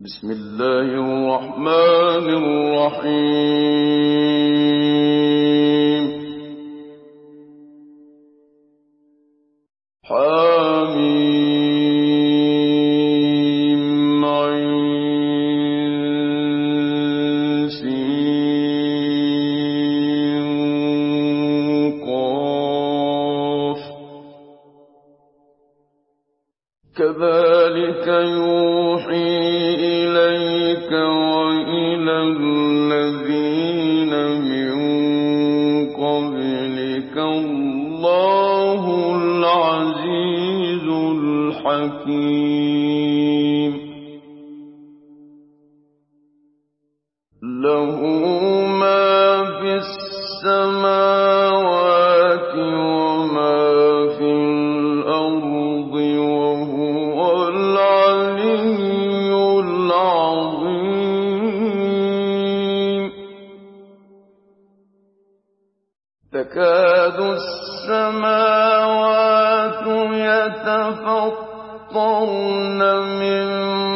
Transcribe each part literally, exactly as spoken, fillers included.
بسم الله الرحمن الرحيم. حميم عين سين قاف كذلك يوحي إليك وإلى الذين من قبلك الله العزيز الحكيم. له ما في السماوات وما في الأرض وهو العلي العظيم. تكاد السماوات يتفطرن من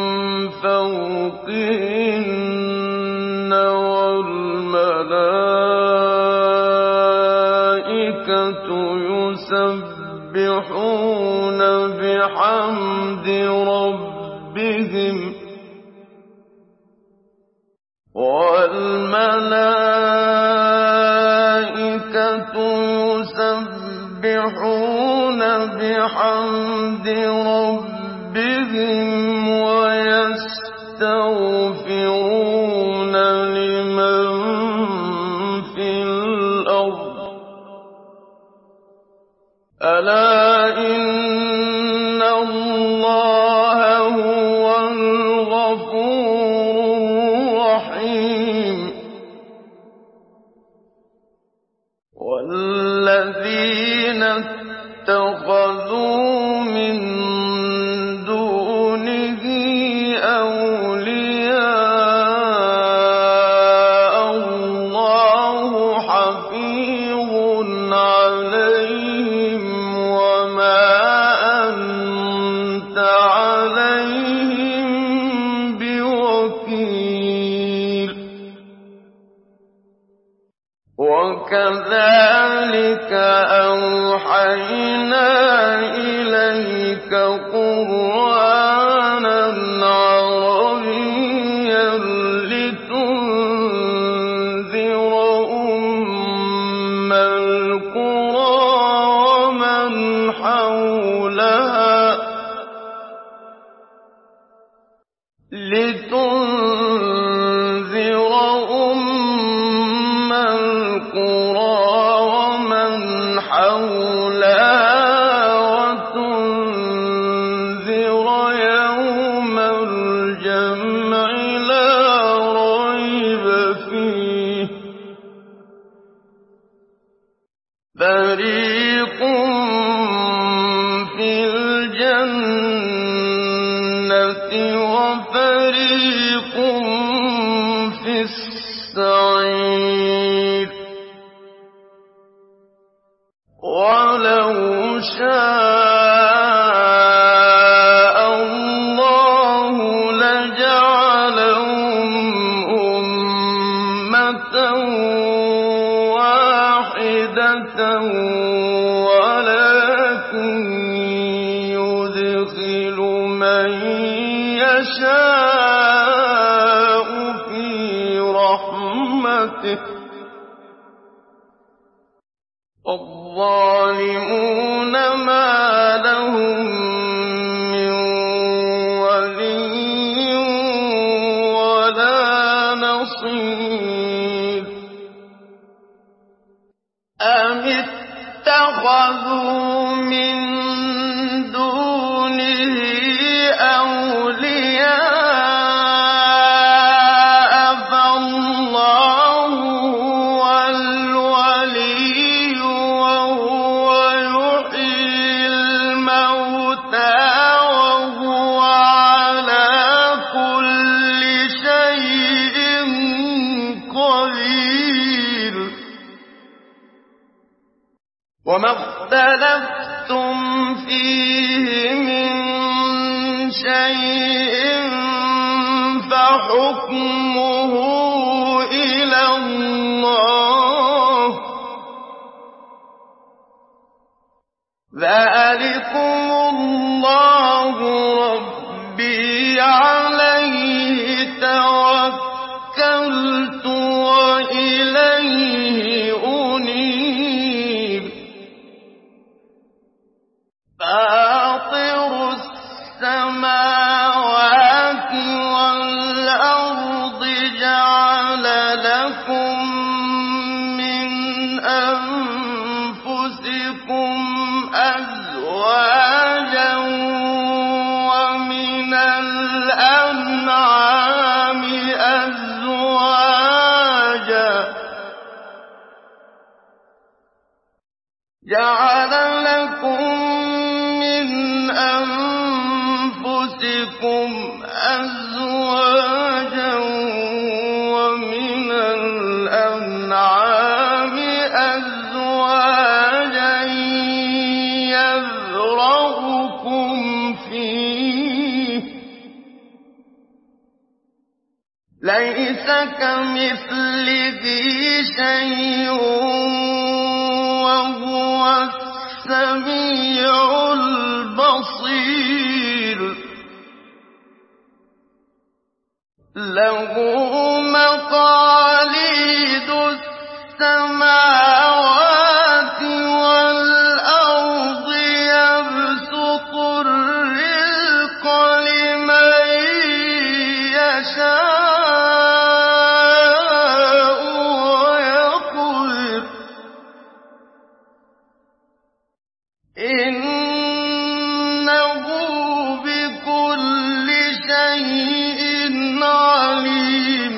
فوقهن والملائكة يسبحون بحمد ربهم والملائكة يسبحون بحمد ربهم ويستغفرون لمن في الأرض ألا إن الله هو الغفور الرحيم. والذين اتخذوا من دونه أولياء الله حفيظ عليهم وما أنت عليهم بوكيل. وكذلك أوحينا إليك قرآنا عربيا لتنذر أم القرى ومن حولها لتنذر أم القرى ومن حولها وتنذر يوم الجمع لا ريب فيه. فريق في الجنة وفريق في السعير. ولو شاء الله لجعلهم أمة واحدة ولكن يدخل من يشاء في رحمته. الظالمون ما لهم من ولي ولا نصير. أم اتخذوا من دونه أولياء فالله هو الولي وهو يحيي الموتى وهو على كل شيء قدير. وما اختلفتم فيه من شيء فحكمه إلى الله. ذلكم الله ربي عليه توكلت وإليه أنيب. فاطر السماوات والأرض جعل لكم من أنفسكم أزواجا ومن الأنعام أزواجا جعل لكم من أنفسكم أزواجا ومن الأنعام أزواجا يذرأكم فيه ليس كمثله شيء وهو السميع البصير. له مقاليد السماوات والأرض يبسط الرزق لمن يشاء ويقدر إنه بكل شيء عليم.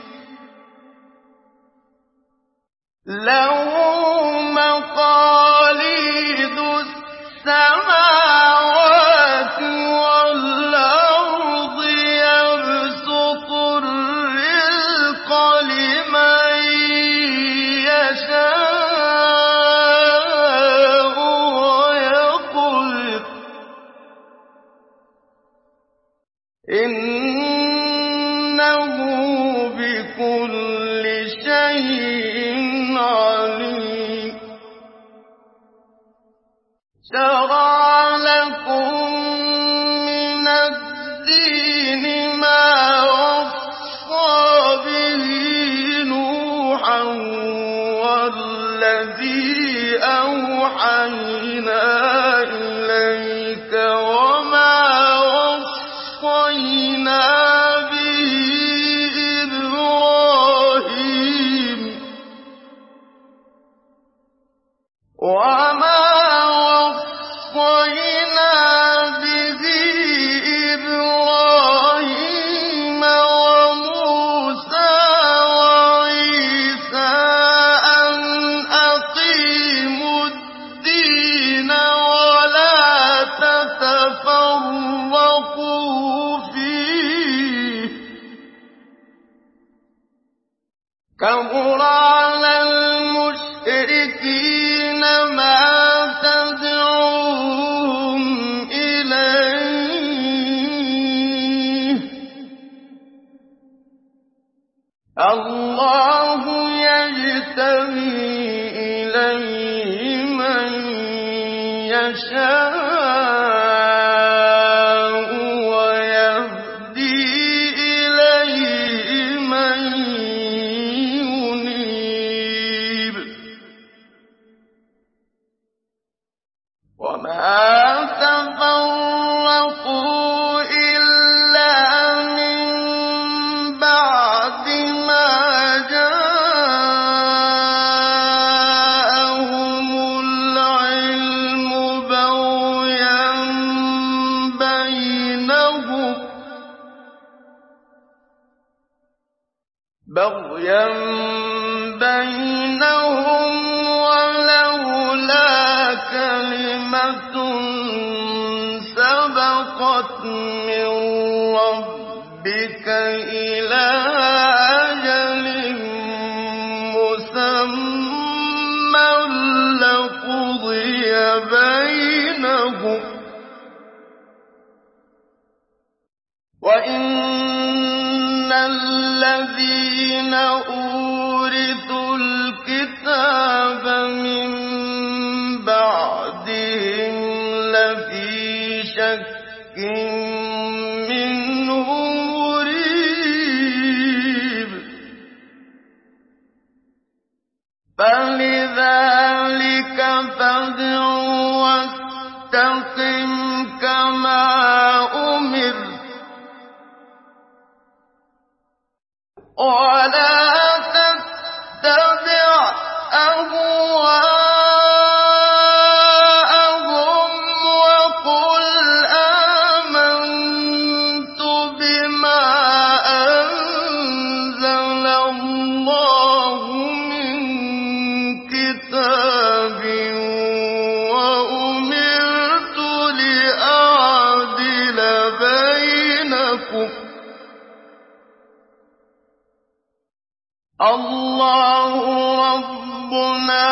له مقاليد السماوات والأرض يبسط الرزق لمن يشاء ويقدر إنه بكل شيء عليم. شرع لكم من الدين ما وصى به نوحا والذي أوحينا إليك وما وصينا به إبراهيم وما وصينا به إبراهيم وموسى وعيسى أن أقيموا الدين ولا تتفرقوا فيه كبر على المشركين ما تدعوهم إليه. الله يجتبي إليه من يشاء ويهدي إليه من ينيب. وما تفرقوا إلا من بعد ما جاءهم العلم بغيا بينهم بغيا بينهم ولولا كلمة سبقت من ربك إلى أجل مسمى لقضي بينهم وإن الذين أورثوا الكتاب من بعدهم لفي شك منه مريب فلذلك فادع واستقم كما أمرت ولا تتبع أهواءهم وقل آمنت بما أنزل الله من كتاب وأمرت لأعدل بينكم الله ربنا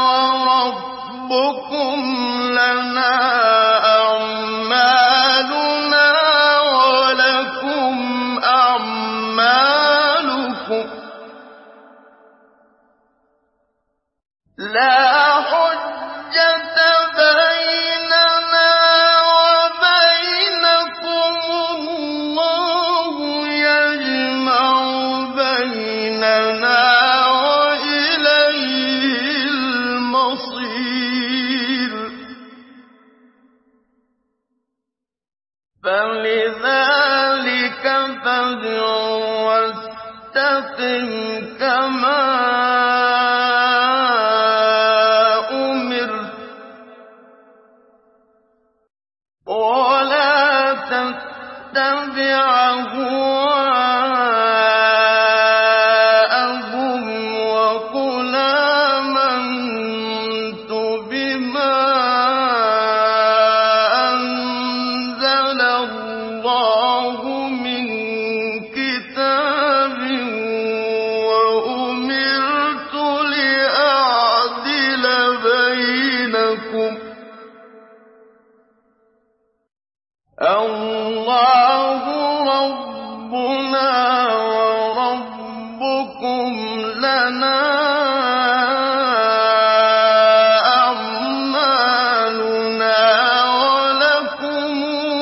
وربكم لنا أعمالنا ولكم أعمالكم لا حجة بيننا وبينكم الله يجمع بيننا وإليه المصير فلذلك فادع واستقم كما أمرت ولا تتبع أهواءهم وقل آمنت بما أنزل الله من كتاب وأمرت لأعدل بينكم الله ربنا وربكم لنا أعمالنا ولكم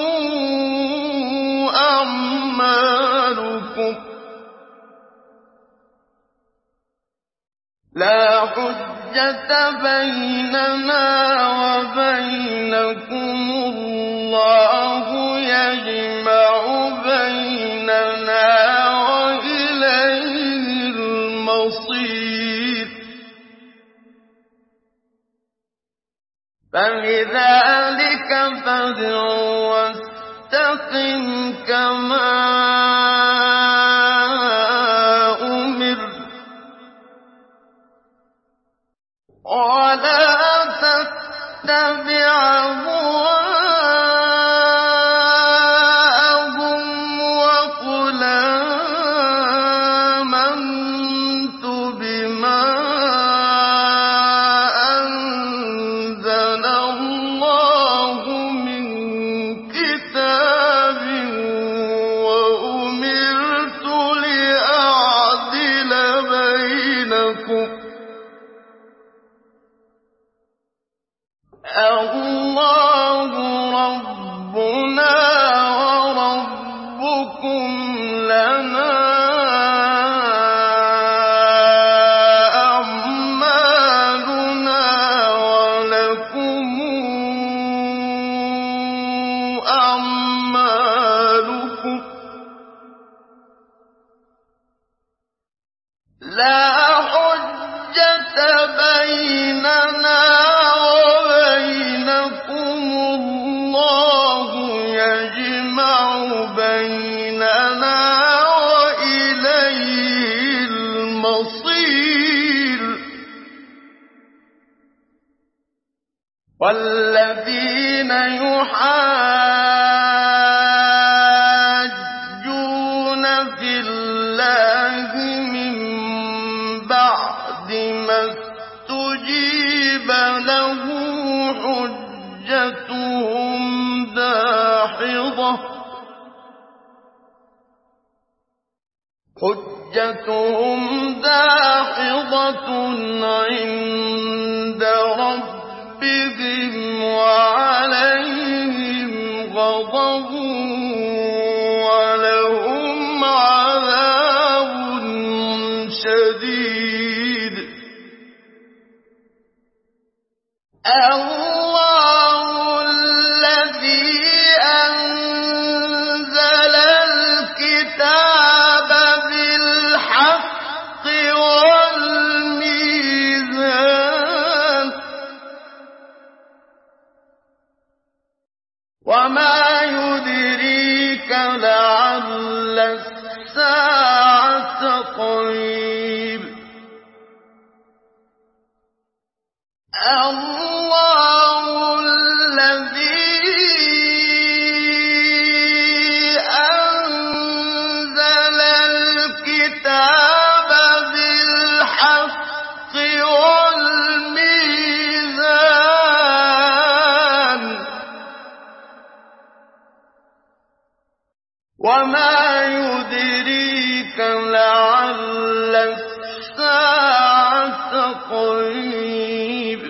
أعمالكم لا حجة بيننا وبينكم الله يجمع بيننا وإليه المصير فلذلك فادع واستقم كما أمرت ولا تتبع أهواءهم وقل آمنت بما أنزل الله من كتاب وأمرت لأعدل بينكم الله ربنا وربكم لنا أعمالنا ولكم أعمالكم لا حجة بيننا الله يجمع بيننا وإليه المصير والذين يحاجون في الله من بعد ما استجيب له حجتهم داحضة حجتهم داحضة عند ربهم وعليهم غضب ولهم عذاب شديد. الله الذي أنزل الكتاب بالحق والميزان وما يدريك لعل الساعة قريب. الله الذي أنزل الكتاب بالحق والميزان وما يدريك لعل الساعة قريب.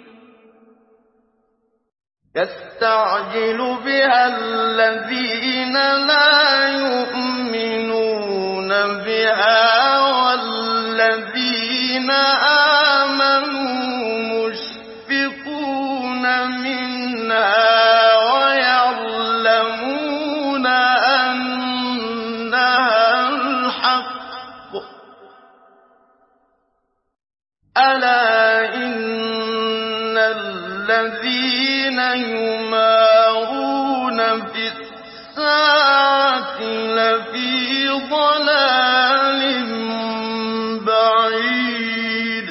يستعجل بها الذين لا يؤمنون بها والذين آمنوا مشفقون منها ويعلمون أنها الحق. ألا إن الذين يمارون في الساعة لفي ضلال بعيد.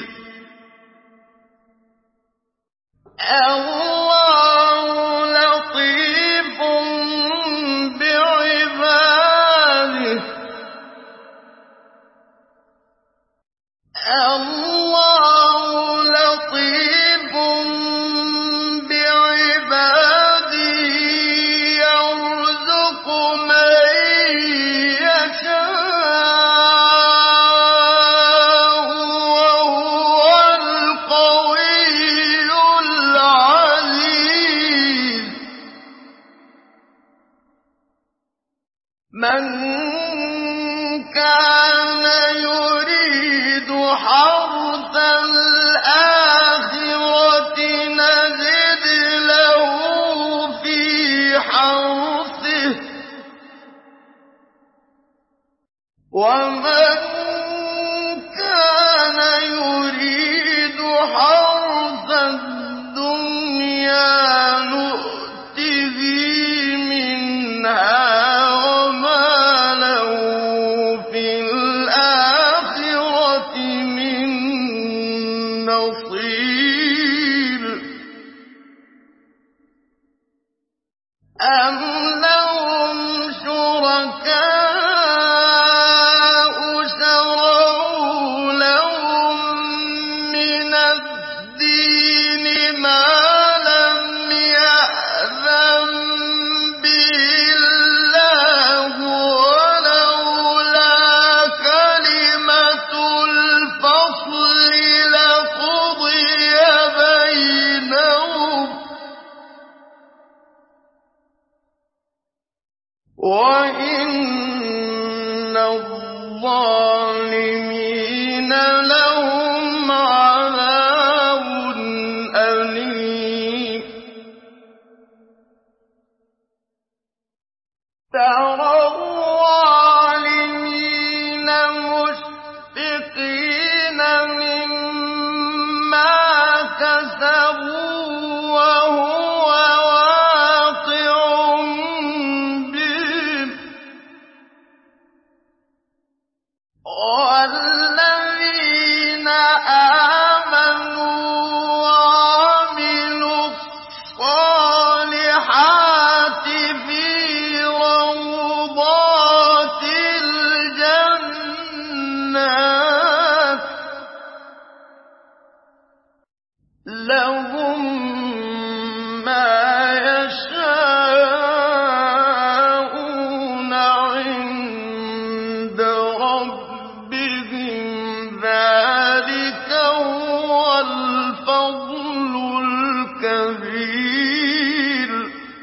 الله لطيف بعباده. الله لطيف بعباده يرزق من يشاء وهو القوي العزيز. من كان يريد حرث الآخرة نزد له في حرثه ومن كان يريد حرث الدنيا نؤته منها وما له في الآخرة من نصيب. أم لهم شركاء شرعوا لهم من الدين ما لم يأذن به الله ولولا كلمة الفصل لقضي بينهم وإن الظالمين لهم عذاب أليم. ترى الظالمين مشفقين مما كسبوا وهو واقع بهم والذين آمنوا وعملوا الصالحات في روضات الجنات لهم ما يشاءون عند ربهم رَبِّهِمْ ذَلِكَ هُوَ الْفَضْلُ الْكَبِيرُ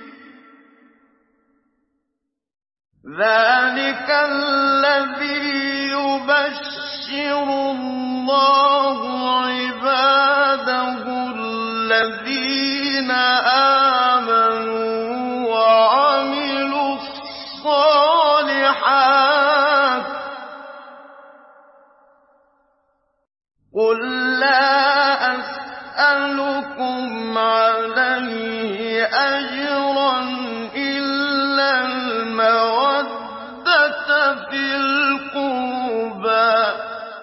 ذَلِكَ الَّذِي يُبَشِّرُ اللَّهُ عِبَادَهُ الَّذِينَ آمَنُوا وَعَمِلُوا الصَّالِحَاتِ قُل لَّا أَسْأَلُكُمْ عَلَيْهِ أَجْرًا إِلَّا الْمَوَدَّةَ فِي الْقُرْبَىٰ ۗ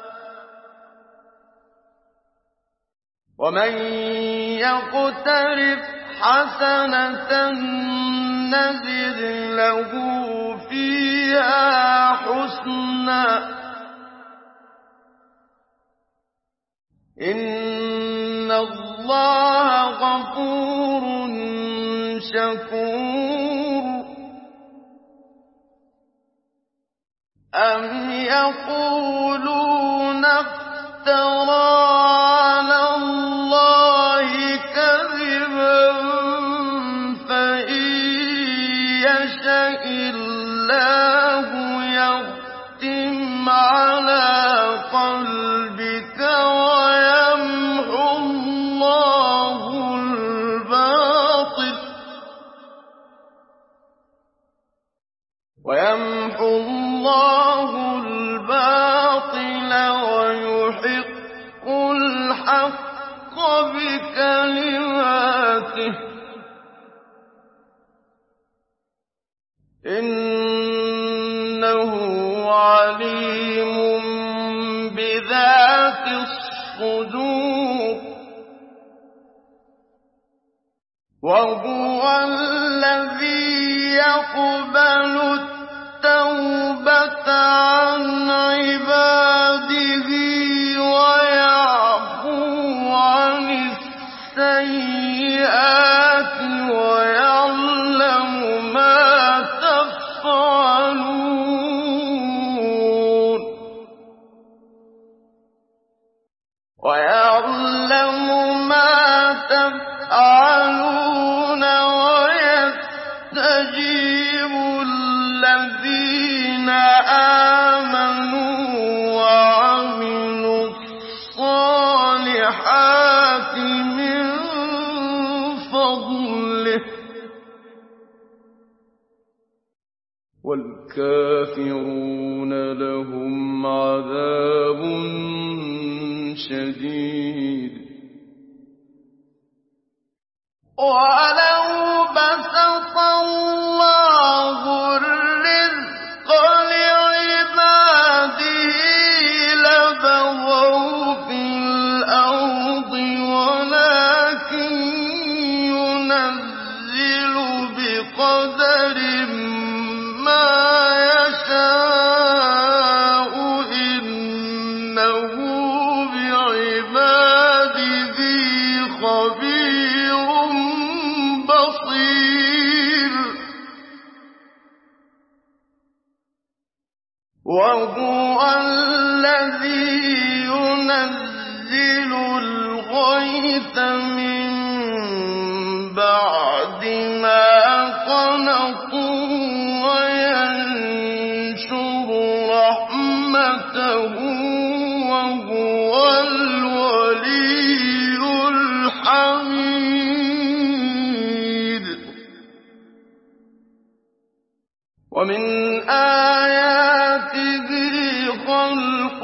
وَمَن يَقْتَرِفْ حَسَنَةً نَّزِدْ لَهُ فِيهَا حُسْنًا ۚ إِنَّ اللَّهَ غَفُورٌ شَكُورٌ أَمْ يَقُولُونَ افْتَرَىٰ عَلَى اللَّهِ كَذِبًا فَإِن يَشَإِ اللَّهُ يَخْتِمْ عَلَىٰ قَلْبِكَ وَيَمْحُ اللَّهُ الْبَاطِلَ وَيَمْحُ اللَّهُ الْبَاطِلَ وَيُحِقُّ الْحَقَّ بِكَلِمَاتِهِ ۚ إِنَّهُ عَلِيمٌ بِذَاتِ الصُّدُورِ وَهُوَ الَّذِي يَقْبَلُ التَّوْبَةَ عَنْ عِبَادِهِ وَيَعْفُو عَنِ السَّيِّئَاتِ وَيَعْلَمُ مَا تَفْعَلُونَ وَيَعْلَمُ مَا تَفْعَلُونَ وَيَسْتَجِيبُ الَّذِينَ آمَنُوا وَعَمِلُوا الصَّالِحَاتِ مِن فَضْلِهِ ۚ وَالْكَافِرُونَ لَهُمْ عَذَابٌ شَدِيدٌ وَلَوْ بَسَطَ اللَّهُ الرِّزْقَ لِعِبَادِهِ لَبَغَوْا فِي الْأَرْضِ وَلَٰكِن يُنَزِّلُ بِقَدَرٍ مَّا يَشَاءُ ۚ إِنَّهُ بِعِبَادِهِ خَبِيرٌ بَصِيرٌ وَهُوَ الَّذِي يُنَزِّلُ الْغَيْثَ مِن بَعْدِ مَا قَنَطُوا وَيَنشُرُ رَحْمَتَهُ ۚ وَهُوَ الْوَلِيُّ الْحَمِيدُ وَمِنْ آيَاتِهِ خَلْقُ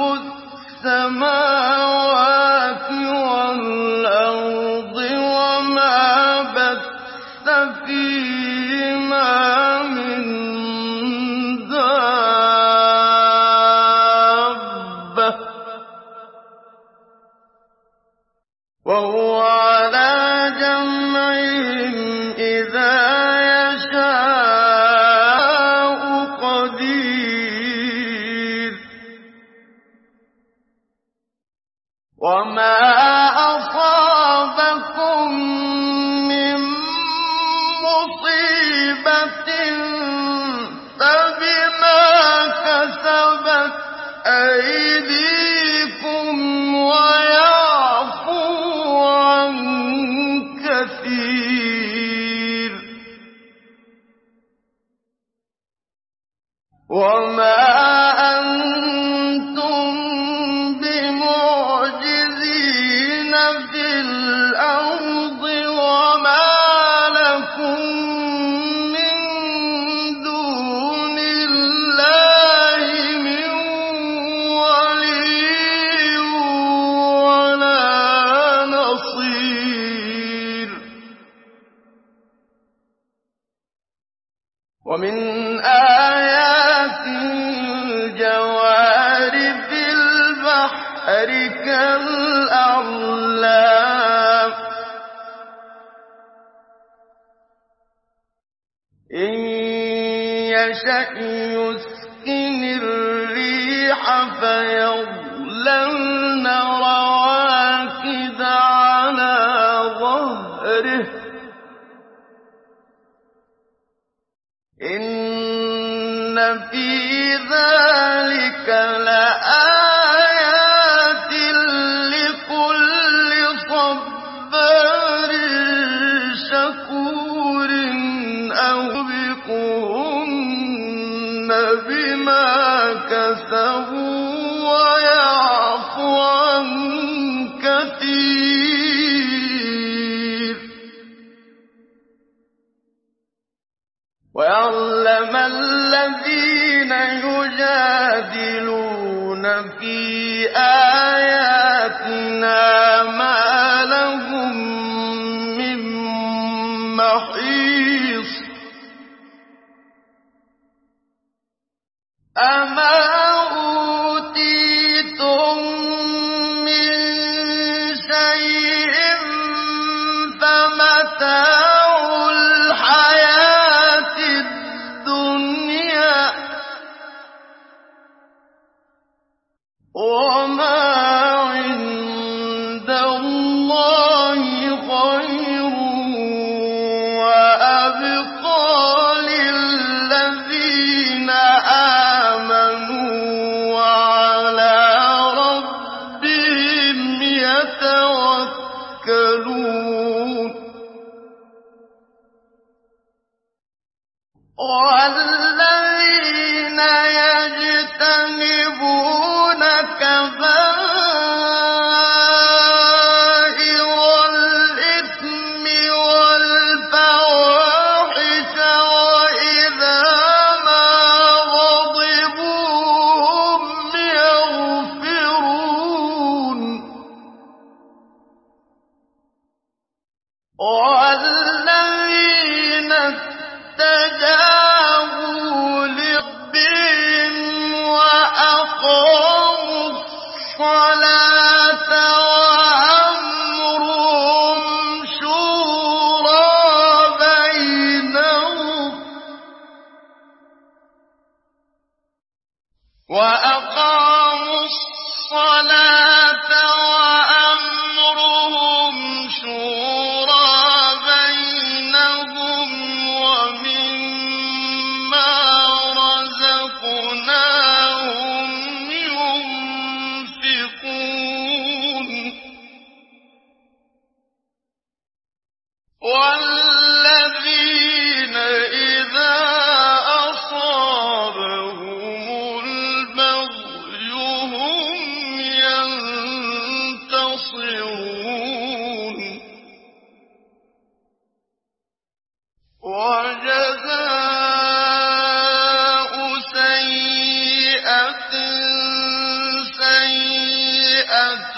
السَّمَاوَاتِ وَالْأَرْضِ وَمَا بَثَّ فِيهِمَا مِن دَابَّةٍ ۚ وَهُوَ عَلَىٰ جَمْعِهِمْ إِذَا يَشَاءُ قَدِيرٌ وَمَا أَصَابَكُم مِّن مُّصِيبَةٍ فَبِمَا كَسَبَتْ أَيْدِيكُمْ وَيَعْفُو عَن كَثِيرٍ وَمَا أَنتُم بِمُعْجِزِينَ فِي الْأَرْضِ وَمَا لَكُم مِّن دُونِ اللَّهِ مِن وَلِيٍّ وَلَا نَصِيرٍ وَمِنْ آيَاتِهِ الْجَوَارِ فِي الْبَحْرِ كَالْأَعْلَامِ إِن يَشَأْ يُسْكِنِ الرِّيحَ فَيَظْلَلْنَ رَوَاكِدَ عَلَىٰ ظَهْرِهِ ۚ إِنَّ فِي ذَٰلِكَ لَآيَاتٍ لِّكُلِّ صَبَّارٍ شَكُورٍ أَوْبِقُهُنَّ بِمَا كَسَبُوا وَيَعْفُ عَن كَثِيرٍ وَيَعْلَمَ الَّذِينَ يُجَادِلُونَ فِي آيَاتِنَا مَا لَهُم مِّن مَّحِيصٍ أَمَا أُوتِيتُم مِّن شَيْءٍ فَمَتَاعُ الْحَيَاةِ الدُّنْيَا ۖ وَمَا عِندَ اللَّهِ خَيْرٌ وَأَبْقَىٰ لِلَّذِينَ آمَنُوا وَعَلَىٰ رَبِّهِمْ يَتَوَكَّلُونَ وَالَّذِينَ يَجْتَنِبُونَ كَبَائِرَ الْإِثْمِ وَالْفَوَاحِشَ وَإِذَا مَا غَضِبُوا هُمْ يَغْفِرُونَ وَالَّذِينَ اسْتَجَابُوا لِرَبِّهِمْ وَأَقَامُوا الصَّلَاةَ وَأَمْرُهُمْ شُورَىٰ بَيْنَهُمْ وَأَقَامُوا الصَّلَاةَ وَأَمْرُهُمْ شُورَىٰ بَيْنَهُمْ وَمِمَّا رَزَقْنَاهُمْ يُنفِقُونَ وَالَّذِينَ إِذَا أَصَابَهُمُ الْبَغْيُ هُمْ يَنتَصِرُونَ وَجَزَاءُ سَيِّئَةٍ سَيِّئَةٌ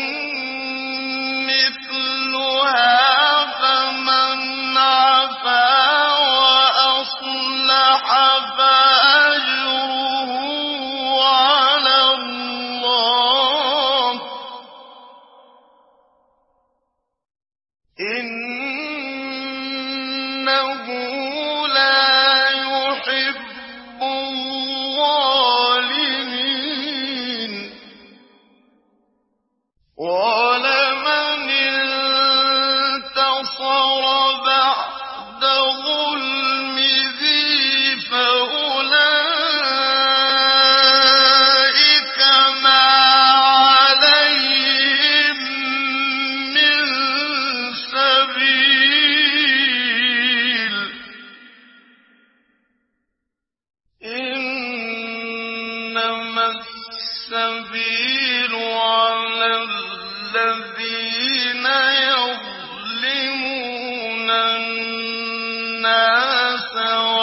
مِّثْلُهَا فَمَنْ عَفَا وَأَصْلَحَ فَأَجْرُهُ عَلَى اللَّهِ ۚ إِنَّهُ لَا يُحِبُّ الظَّالِمِينَ إنما السبيل على الذين يظلمون الناس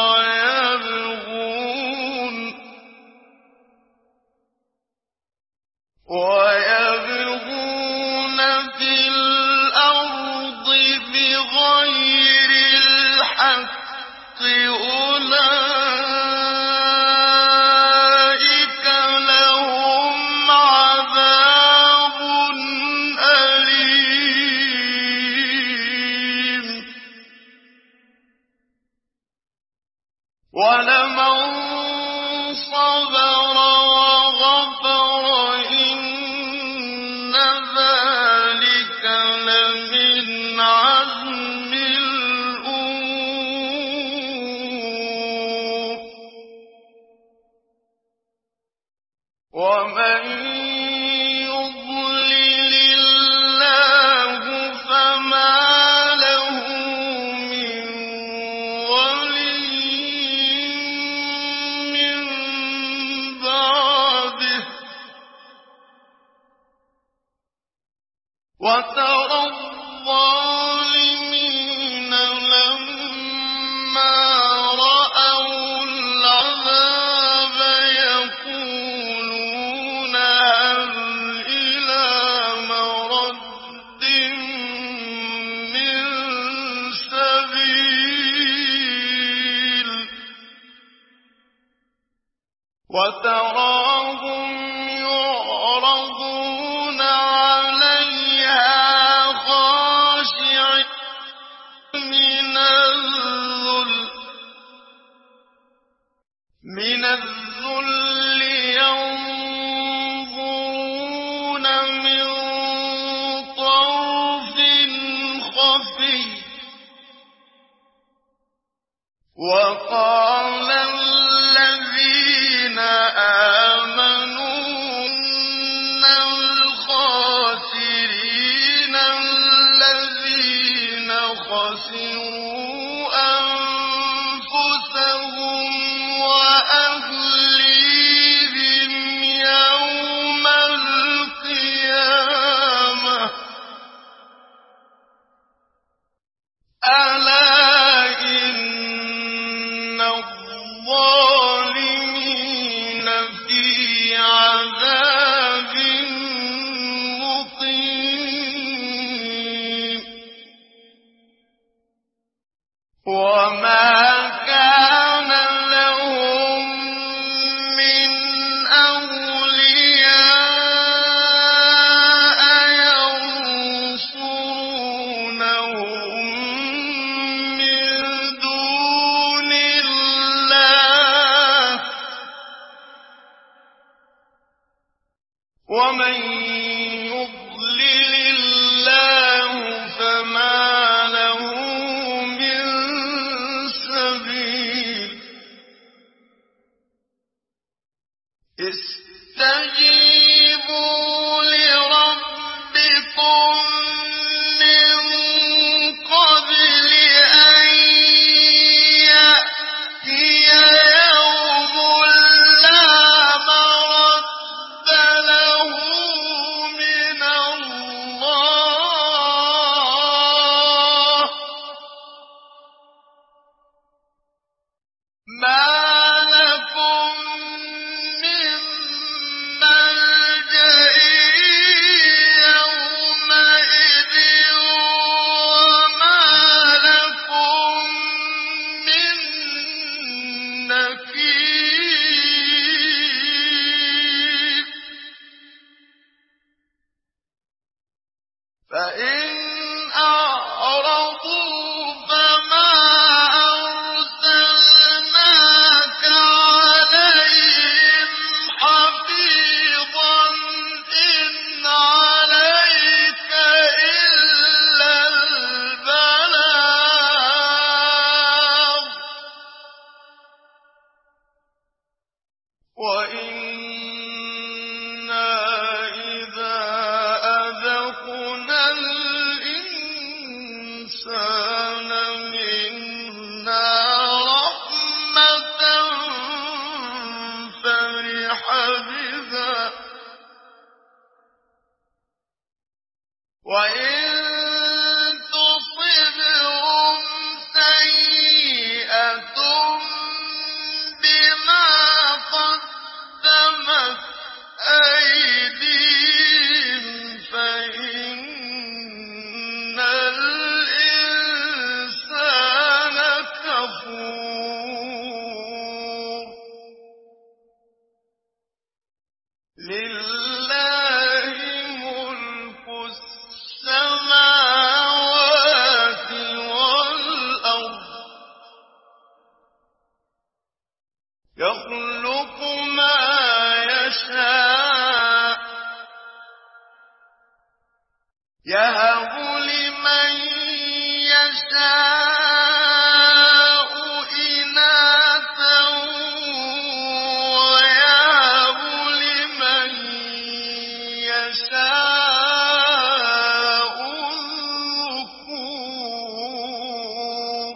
ويبغون ويبغون في الأرض بغير الحق أولئك لهم عذاب أليم ولمن صبر وغفر إن ذلك لمن عزم الأمور ومن يضلل الله فما له من ولي من بعده وترى الظالمين لما رأوا العذاب يقولون هل إلى مرد من سبيل وتراهم يعرضون عليها خاشعين من الذل من الذل ينظرون من طرف خفي وقال الذين آمنوا إن الخاسرين الذين خسروا أنفسهم وأهليهم يوم القيامة ألا إن الظالمين في عذاب مقيم وما كان لهم من أولياء ينصرونهم من دون الله ومن يضلل الله فما له من سبيل استجيبوا لربكم من قبل أن يأتي يوم لا مرد له من الله ما لكم من ملجأ يومئذ حَاجِزًا وَإِن تُصِبْهُمْ سَيِّئَةٌ بِمَا قَدَّمَتْ أَيْدِيهِمْ فَإِنَّ الْإِنسَانَ كَفُورٌ لِلَّهِ مُلْكُ السَّمَاوَاتِ وَالْأَرْضِ يَخْلُقُ مَا يَشَاءُ يَهَبُ لِمَن يَشَاءُ إِنَاثًا وَيَهَبُ لِمَن يَشَاءُ الذُّكُورَ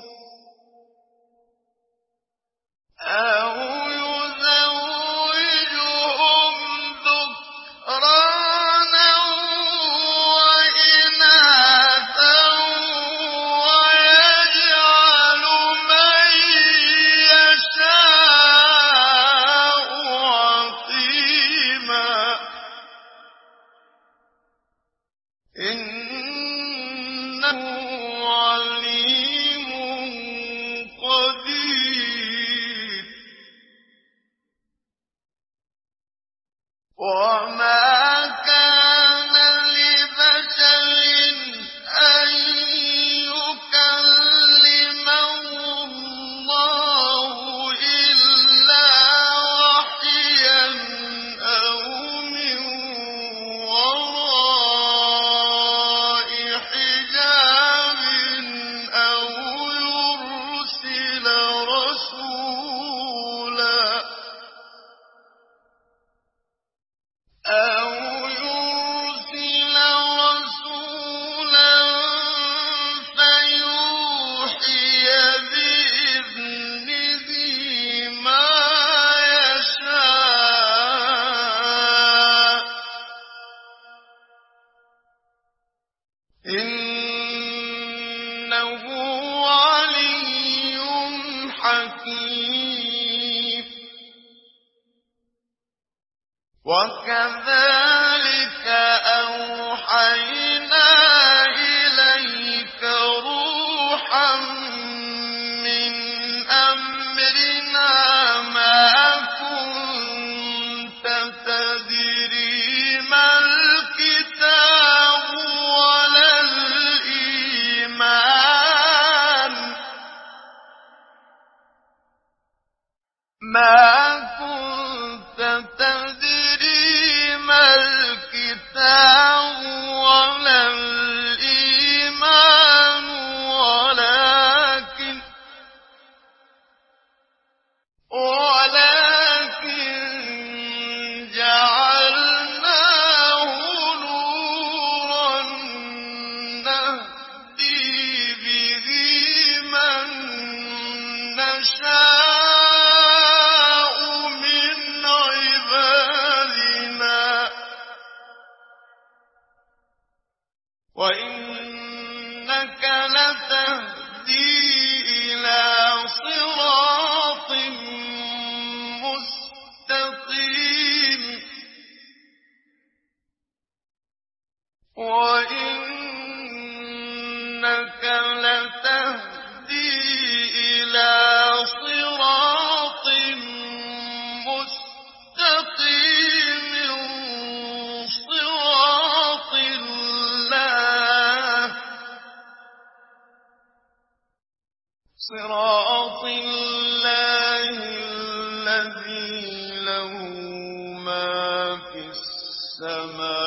أَوْ يُزَوِّجُهُمْ ذُكْرَانًا وَإِنَاثًا وَيَجْعَلُ مَن يَشَاءُ عَقِيمًا إِنَّهُ عَلِيمٌ قَدِيرٌ وَمَا كَانَ لِبَشَرٍ أَن يُكَلِّمَهُ اللَّهُ إِلَّا وَحْيًا أَوْ مِن وَرَاءِ حِجَابٍ أَوْ يُرْسِلَ رَسُولًا أَوْ يُرْسِلَ رَسُولًا فَيُوحِيَ بِإِذْنِهِ مَا يَشَاءُ إِنَّهُ عَلِيٌّ حَكِيمٌ وَكَذَٰلِكَ أَوْحَيْنَا إِلَيْكَ رُوحًا مِّنْ أَمْرِنَا مَا كُنتَ تَدْرِي مَا الْكِتَابُ وَلَا الْإِيمَانُ مَا كُنتَ تَدْرِي مَا الْكِتَابُ وَلَا الْإِيمَانُ وَلَٰكِن وَلَٰكِن جَعَلْنَاهُ نُورًا نَّهْدِي بِهِ مَن نَّشَاءُ مِنْ عِبَادِنَا وَإِنَّكَ لَتَهْدِي إِلَىٰ صِرَاطٍ مُّسْتَقِيمٍ وَإِنَّكَ لَتَهْدِي إِلَىٰ صِرَاطٍ مُّسْتَقِيمٍ صِرَاطِ اللَّهِ صراط الله الذي له ما في السماوات